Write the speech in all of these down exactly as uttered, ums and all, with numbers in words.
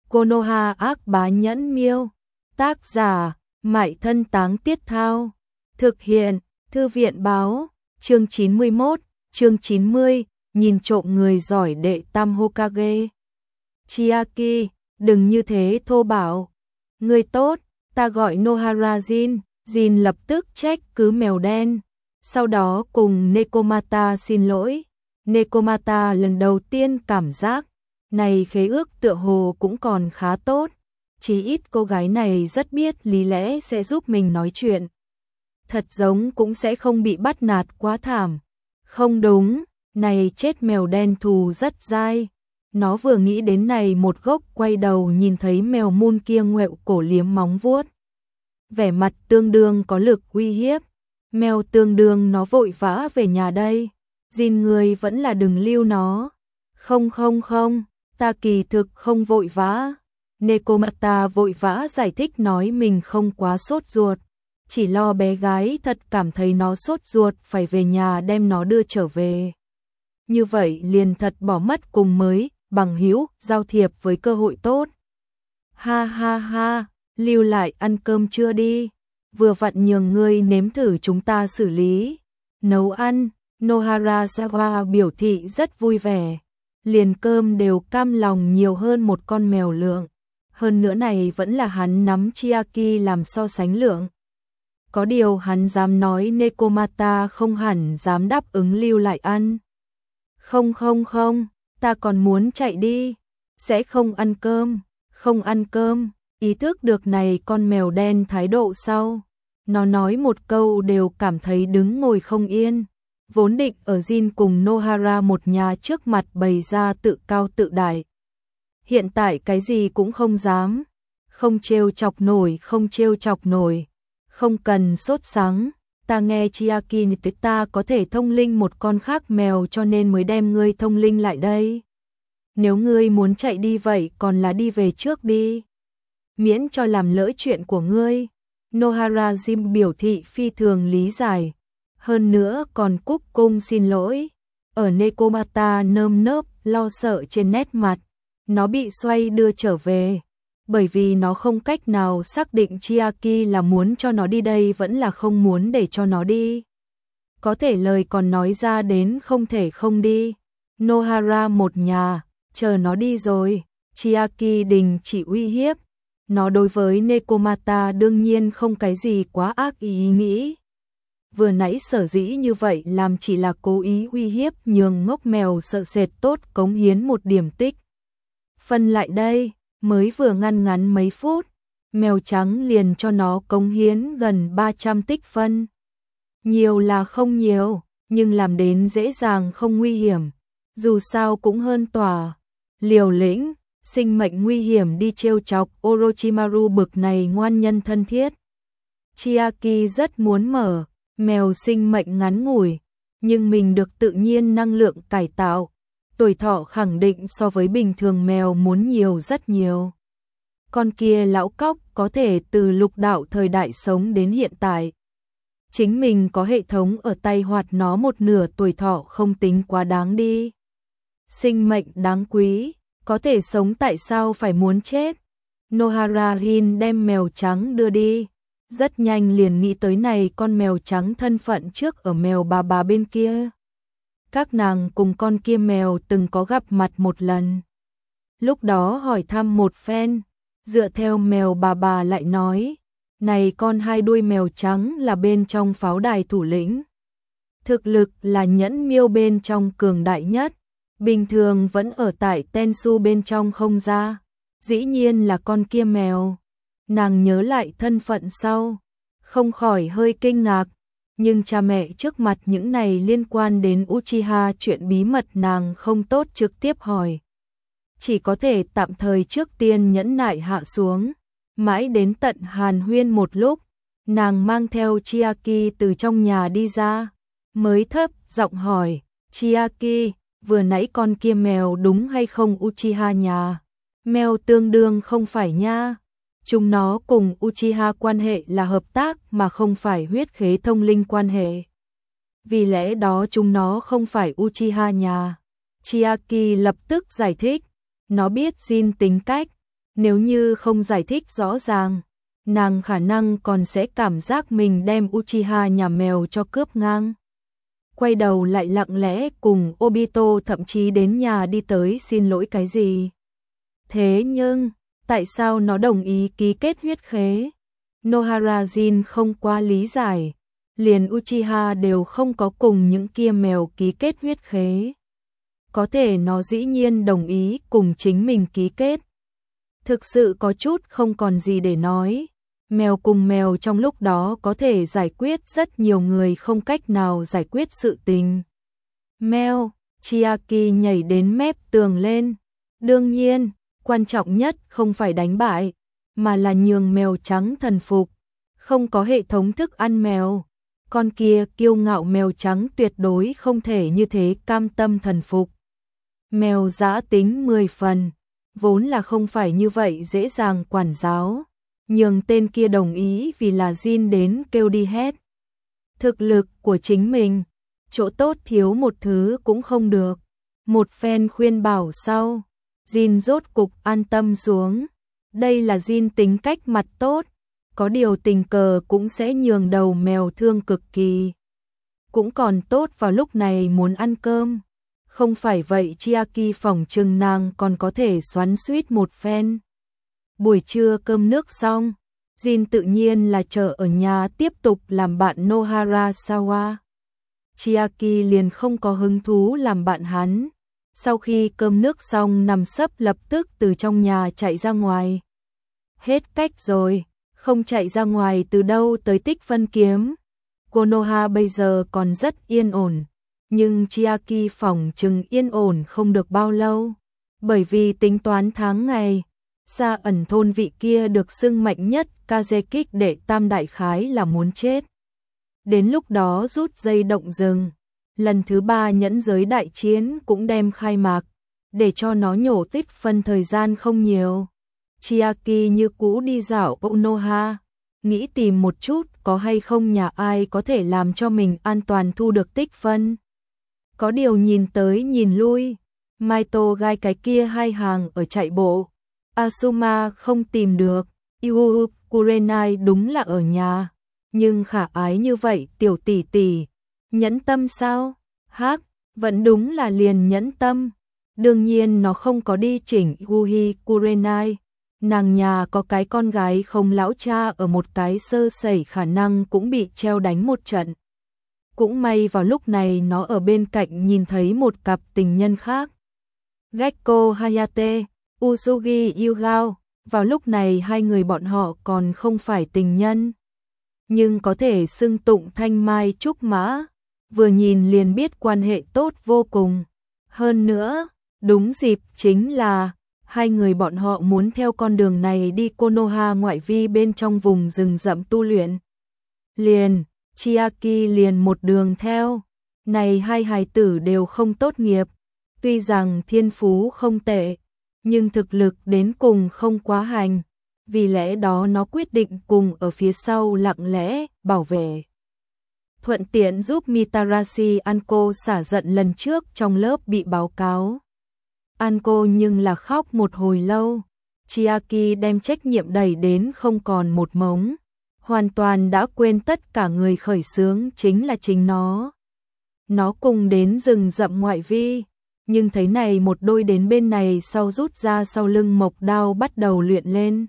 Konoha ác bá nhẫn miêu. Tác giả, Mại Thân Táng Tiết Thao. Thực hiện, Thư viện báo. Chương chín mươi mốt, chương chín mươi, nhìn trộm người giỏi đệ tam Hokage. Chiaki, đừng như thế thô bạo. Người tốt, ta gọi Nohara Jin. Jin lập tức trách cứ mèo đen. Sau đó cùng Nekomata xin lỗi. Nekomata lần đầu tiên cảm giác, này khế ước tựa hồ cũng còn khá tốt. Chí ít cô gái này rất biết lý lẽ sẽ giúp mình nói chuyện. Thật giống cũng sẽ không bị bắt nạt quá thảm. Không đúng, này chết mèo đen thù rất dai. Nó vừa nghĩ đến này một gốc quay đầu nhìn thấy mèo mun kia ngoẹo cổ liếm móng vuốt. Vẻ mặt tương đương có lực uy hiếp. Mèo tương đương nó vội vã về nhà đây. Jin người vẫn là đừng lưu nó. Không không không, ta kỳ thực không vội vã. Nekomata vội vã giải thích nói mình không quá sốt ruột. Chỉ lo bé gái thật cảm thấy nó sốt ruột phải về nhà đem nó đưa trở về. Như vậy liền thật bỏ mất cùng mới, bằng hữu, giao thiệp với cơ hội tốt. Ha ha ha, lưu lại ăn cơm trưa đi. Vừa vặn nhường ngươi nếm thử chúng ta xử lý. Nấu ăn, Nohara Sawa biểu thị rất vui vẻ. Liền cơm đều cam lòng nhiều hơn một con mèo lượng. Hơn nữa này vẫn là hắn nắm Chiaki làm so sánh lượng. Có điều hắn dám nói Nekomata không hẳn dám đáp ứng lưu lại ăn. Không không không, ta còn muốn chạy đi. Sẽ không ăn cơm, không ăn cơm. Ý thức được này con mèo đen thái độ sau. Nó nói một câu đều cảm thấy đứng ngồi không yên. Vốn định ở Jin cùng Nohara một nhà trước mặt bày ra tự cao tự đại. Hiện tại cái gì cũng không dám. Không trêu chọc nổi, không trêu chọc nổi. Không cần sốt sắng. Ta nghe Chiaki nói ta có thể thông linh một con khác mèo cho nên mới đem ngươi thông linh lại đây. Nếu ngươi muốn chạy đi vậy còn là đi về trước đi. Miễn cho làm lỡ chuyện của ngươi. Nohara Jin biểu thị phi thường lý giải. Hơn nữa còn cúc cung xin lỗi. Ở Nekomata nơm nớp lo sợ trên nét mặt. Nó bị xoay đưa trở về. Bởi vì nó không cách nào xác định Chiaki là muốn cho nó đi đây vẫn là không muốn để cho nó đi. Có thể lời còn nói ra đến không thể không đi. Nohara một nhà, chờ nó đi rồi. Chiaki đình chỉ uy hiếp. Nó đối với Nekomata đương nhiên không cái gì quá ác ý nghĩ. Vừa nãy sở dĩ như vậy làm chỉ là cố ý uy hiếp nhường ngốc mèo sợ sệt tốt cống hiến một điểm tích. Phân lại đây, mới vừa ngăn ngắn mấy phút, mèo trắng liền cho nó cống hiến gần ba trăm tích phân. Nhiều là không nhiều, nhưng làm đến dễ dàng không nguy hiểm. Dù sao cũng hơn tòa, liều lĩnh, sinh mệnh nguy hiểm đi trêu chọc Orochimaru bực này ngoan nhân thân thiết. Chiaki rất muốn mở, mèo sinh mệnh ngắn ngủi, nhưng mình được tự nhiên năng lượng cải tạo. Tuổi thọ khẳng định so với bình thường mèo muốn nhiều rất nhiều. Con kia lão cóc có thể từ lục đạo thời đại sống đến hiện tại. Chính mình có hệ thống ở tay hoạt nó một nửa tuổi thọ không tính quá đáng đi. Sinh mệnh đáng quý, có thể sống tại sao phải muốn chết. Nohara Jin đem mèo trắng đưa đi. Rất nhanh liền nghĩ tới này con mèo trắng thân phận trước ở mèo bà bà bên kia. Các nàng cùng con kia mèo từng có gặp mặt một lần. Lúc đó hỏi thăm một phen, dựa theo mèo bà bà lại nói, này con hai đuôi mèo trắng là bên trong pháo đài thủ lĩnh. Thực lực là nhẫn miêu bên trong cường đại nhất, bình thường vẫn ở tại Tensu bên trong không ra. Dĩ nhiên là con kia mèo. Nàng nhớ lại thân phận sau, không khỏi hơi kinh ngạc. Nhưng cha mẹ trước mặt những này liên quan đến Uchiha chuyện bí mật nàng không tốt trực tiếp hỏi. Chỉ có thể tạm thời trước tiên nhẫn nại hạ xuống. Mãi đến tận hàn huyên một lúc, nàng mang theo Chiaki từ trong nhà đi ra. Mới thấp giọng hỏi, Chiaki, vừa nãy con kia mèo đúng hay không Uchiha nhà? Mèo tương đương không phải nha. Chúng nó cùng Uchiha quan hệ là hợp tác mà không phải huyết khế thông linh quan hệ. Vì lẽ đó chúng nó không phải Uchiha nhà. Chiaki lập tức giải thích. Nó biết Jin tính cách. Nếu như không giải thích rõ ràng, nàng khả năng còn sẽ cảm giác mình đem Uchiha nhà mèo cho cướp ngang. Quay đầu lại lặng lẽ cùng Obito thậm chí đến nhà đi tới xin lỗi cái gì. Thế nhưng, tại sao nó đồng ý ký kết huyết khế? Nohara Jin không qua lý giải, liền Uchiha đều không có cùng những kia mèo ký kết huyết khế. Có thể nó dĩ nhiên đồng ý cùng chính mình ký kết. Thực sự có chút không còn gì để nói. Mèo cùng mèo trong lúc đó có thể giải quyết rất nhiều người không cách nào giải quyết sự tình. Mèo, Chiaki nhảy đến mép tường lên. Đương nhiên, quan trọng nhất không phải đánh bại, mà là nhường mèo trắng thần phục. Không có hệ thống thức ăn mèo, con kia kiêu ngạo mèo trắng tuyệt đối không thể như thế cam tâm thần phục. Mèo dã tính mười phần, vốn là không phải như vậy dễ dàng quản giáo, nhường tên kia đồng ý vì là Jin đến kêu đi hết. Thực lực của chính mình, chỗ tốt thiếu một thứ cũng không được. Một phen khuyên bảo sau, Jin rốt cục an tâm xuống. Đây là Jin tính cách mặt tốt, có điều tình cờ cũng sẽ nhường đầu mèo thương cực kỳ. Cũng còn tốt vào lúc này muốn ăn cơm. Không phải vậy Chiaki phỏng chừng nàng còn có thể xoắn xuýt một phen. Buổi trưa cơm nước xong, Jin tự nhiên là chờ ở nhà tiếp tục làm bạn Nohara Sawa. Chiaki liền không có hứng thú làm bạn hắn. Sau khi cơm nước xong nằm sấp lập tức từ trong nhà chạy ra ngoài. Hết cách rồi, không chạy ra ngoài từ đâu tới tích phân kiếm. Konoha bây giờ còn rất yên ổn, nhưng Chiaki phỏng chừng yên ổn không được bao lâu. Bởi vì tính toán tháng ngày, Sa ẩn thôn vị kia được xưng mạnh nhất Kazekik đệ tam đại khái là muốn chết. Đến lúc đó rút dây động rừng, lần thứ ba nhẫn giới đại chiến cũng đem khai mạc, để cho nó nhổ tích phân thời gian không nhiều. Chiaki như cũ đi dạo Konoha, nghĩ tìm một chút có hay không nhà ai có thể làm cho mình an toàn thu được tích phân. Có điều nhìn tới nhìn lui, Maito gai cái kia hai hàng ở chạy bộ, Asuma không tìm được, Yu Kurenai đúng là ở nhà, nhưng khả ái như vậy tiểu tỷ tỷ, nhẫn tâm sao? Hắc, vẫn đúng là liền nhẫn tâm. Đương nhiên nó không có đi chỉnh Yuhi Kurenai, nàng nhà có cái con gái không lão cha ở một cái sơ sẩy khả năng cũng bị treo đánh một trận. Cũng may vào lúc này nó ở bên cạnh nhìn thấy một cặp tình nhân khác. Gekko Hayate, Usugi Yugao, vào lúc này hai người bọn họ còn không phải tình nhân, nhưng có thể xưng tụng thanh mai trúc mã, vừa nhìn liền biết quan hệ tốt vô cùng. Hơn nữa, đúng dịp chính là hai người bọn họ muốn theo con đường này đi Konoha ngoại vi bên trong vùng rừng rậm tu luyện. Liền, Chiaki liền một đường theo. Này hai hài tử đều không tốt nghiệp, tuy rằng thiên phú không tệ, nhưng thực lực đến cùng không quá hành, vì lẽ đó nó quyết định cùng ở phía sau lặng lẽ bảo vệ. Thuận tiện giúp Mitarashi Anko xả giận lần trước trong lớp bị báo cáo. Anko nhưng là khóc một hồi lâu, Chiaki đem trách nhiệm đẩy đến không còn một mống, hoàn toàn đã quên tất cả người khởi xướng chính là chính nó. Nó cùng đến rừng rậm ngoại vi, nhưng thấy này một đôi đến bên này sau rút ra sau lưng mộc đao bắt đầu luyện lên.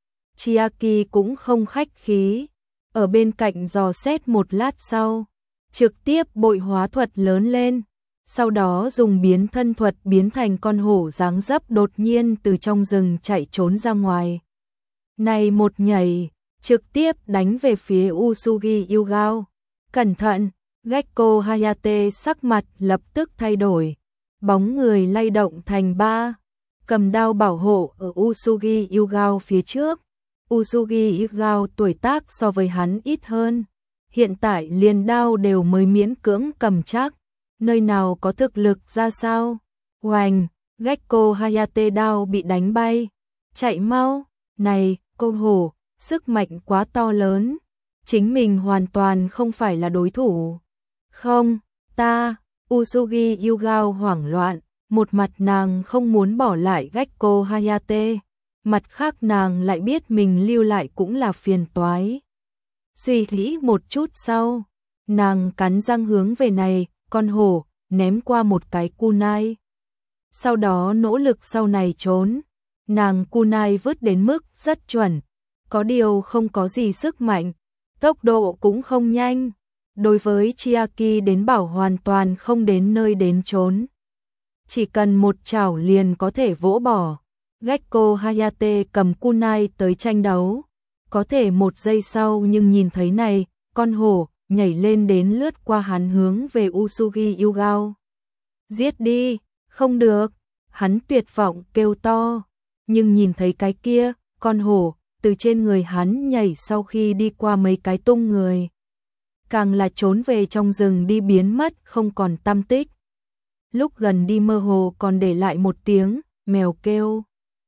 Chiaki cũng không khách khí, ở bên cạnh dò xét một lát sau, trực tiếp bội hóa thuật lớn lên, sau đó dùng biến thân thuật biến thành con hổ dáng dấp đột nhiên từ trong rừng chạy trốn ra ngoài. Này một nhảy, trực tiếp đánh về phía Usugi Yugao. Cẩn thận, Gekko Hayate sắc mặt lập tức thay đổi, bóng người lay động thành ba, cầm đao bảo hộ ở Usugi Yugao phía trước. Usugi Yugao tuổi tác so với hắn ít hơn, hiện tại liền đao đều mới miễn cưỡng cầm chắc, nơi nào có thực lực ra sao. Oành, Gekko Hayate đao bị đánh bay, chạy mau, này, cô hổ, sức mạnh quá to lớn, chính mình hoàn toàn không phải là đối thủ. Không, ta, Usugi Yugao hoảng loạn, một mặt nàng không muốn bỏ lại Gekko Hayate, mặt khác nàng lại biết mình lưu lại cũng là phiền toái. Suy nghĩ một chút sau, nàng cắn răng hướng về này, con hổ, ném qua một cái kunai. Sau đó nỗ lực sau này trốn, nàng kunai vứt đến mức rất chuẩn, có điều không có gì sức mạnh, tốc độ cũng không nhanh. Đối với Chiaki đến bảo hoàn toàn không đến nơi đến chốn. Chỉ cần một chảo liền có thể vỗ bỏ. Gekko Hayate cầm kunai tới tranh đấu. Có thể một giây sau nhưng nhìn thấy này, con hổ nhảy lên đến lướt qua hắn hướng về Usugi Yugao. Giết đi, không được, hắn tuyệt vọng kêu to. Nhưng nhìn thấy cái kia, con hổ, từ trên người hắn nhảy sau khi đi qua mấy cái tung người. Càng là trốn về trong rừng đi biến mất không còn tăm tích. Lúc gần đi mơ hồ còn để lại một tiếng, mèo kêu.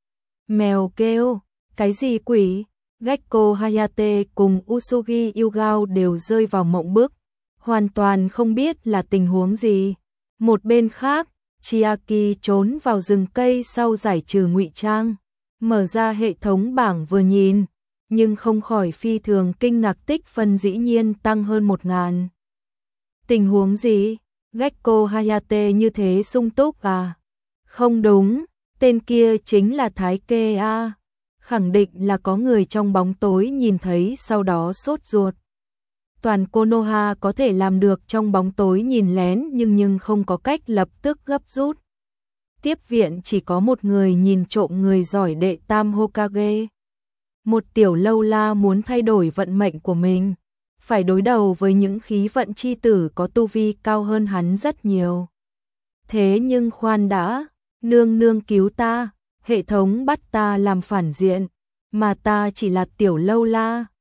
Mèo kêu, cái gì quỷ? Gekko Hayate cùng Usugi Yugao đều rơi vào mộng bức, hoàn toàn không biết là tình huống gì. Một bên khác, Chiaki trốn vào rừng cây sau giải trừ ngụy trang, mở ra hệ thống bảng vừa nhìn, nhưng không khỏi phi thường kinh ngạc tích phân dĩ nhiên tăng hơn một ngàn. Tình huống gì? Gekko Hayate như thế sung túc à? Không đúng, tên kia chính là Thái Kê a. Khẳng định là có người trong bóng tối nhìn thấy sau đó sốt ruột. Toàn Konoha có thể làm được trong bóng tối nhìn lén nhưng nhưng không có cách lập tức gấp rút. Tiếp viện chỉ có một người nhìn trộm người giỏi đệ tam Hokage. Một tiểu lâu la muốn thay đổi vận mệnh của mình, phải đối đầu với những khí vận chi tử có tu vi cao hơn hắn rất nhiều. Thế nhưng khoan đã, nương nương cứu ta, hệ thống bắt ta làm phản diện, mà ta chỉ là tiểu lâu la.